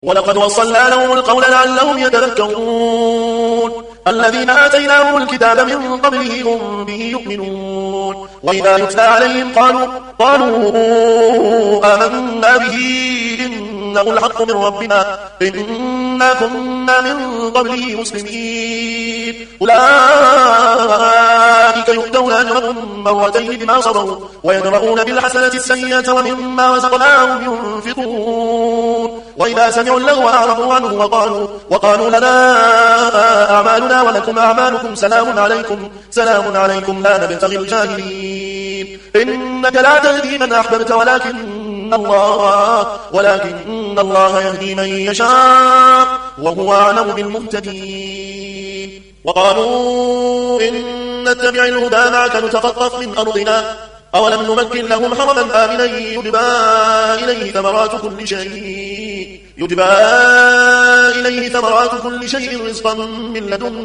ولقد وصلنا لهم القول لعلهم يتذكرون الذين آتيناهم الكتاب من قبله هم به يؤمنون وإذا يتلى عليهم قالوا آمنا به إنه الحق من ربنا إنا كنا من قبله مسلمين أولئك يؤتون أجرهم مرتين بما صبروا ويدرؤون بالحسنة السيئة ومما رزقناهم ينفقون وإذا سمعوا اللغو أعرضوا عنه وقالوا لنا أعمالنا ولكم أعمالكم سلام عليكم لا نبتغي الجاهلين إنك لا تهدي من أحببت ولكن الله يهدي من يشاء وهو أعلم بالمهتدين وقالوا إن نتبع الهدى معك نتخطف من أرضنا أولم نمكن لهم حرما آمنا يجبى إليه ثمرات كل شيء رزقا من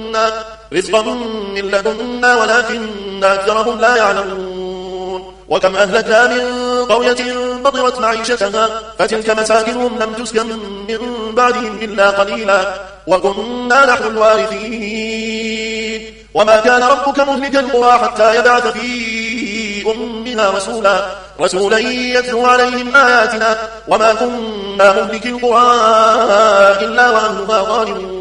لدنا ولكن أكثرهم لا يعلمون وكم أهلكنا من قرية بطرت معيشتها فتلك مساكنهم لم تسكن من بعدهم إلا قليلا وكنا نحن الوارثين وما كان ربك مهلك القرى حتى يبعث في أمها رسولا يتلو عليهم آياتنا وما كنا مهلك القرى إلا وأهلها ظالمون